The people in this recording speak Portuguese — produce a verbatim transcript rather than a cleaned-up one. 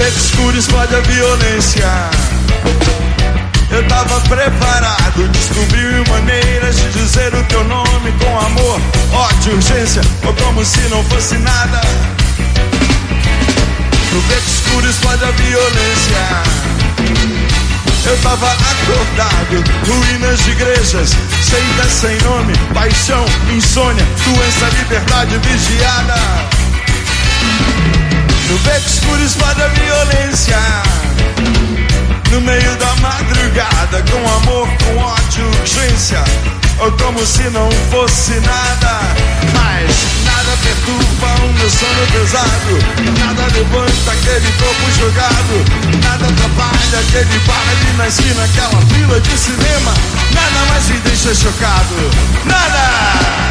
beco escuro explode a violência. Eu tava preparado, descobri maneiras de dizer o teu nome com amor, ódio, urgência, ou como se não fosse nada. No beco escuro explode a violência. Eu tava acordado, ruínas de igrejas, seitas sem nome, paixão, insônia, doença, liberdade vigiada. No beco escuro explode a violência. No meio da madrugada, com amor, com ódio, urgência, ou como se não fosse nada. Mas nada perturba o meu sono pesado, nada levanta aquele corpo jogado, nada atrapalha aquele bar ali na esquina, aquela fila de cinema, nada mais me deixa chocado, nada!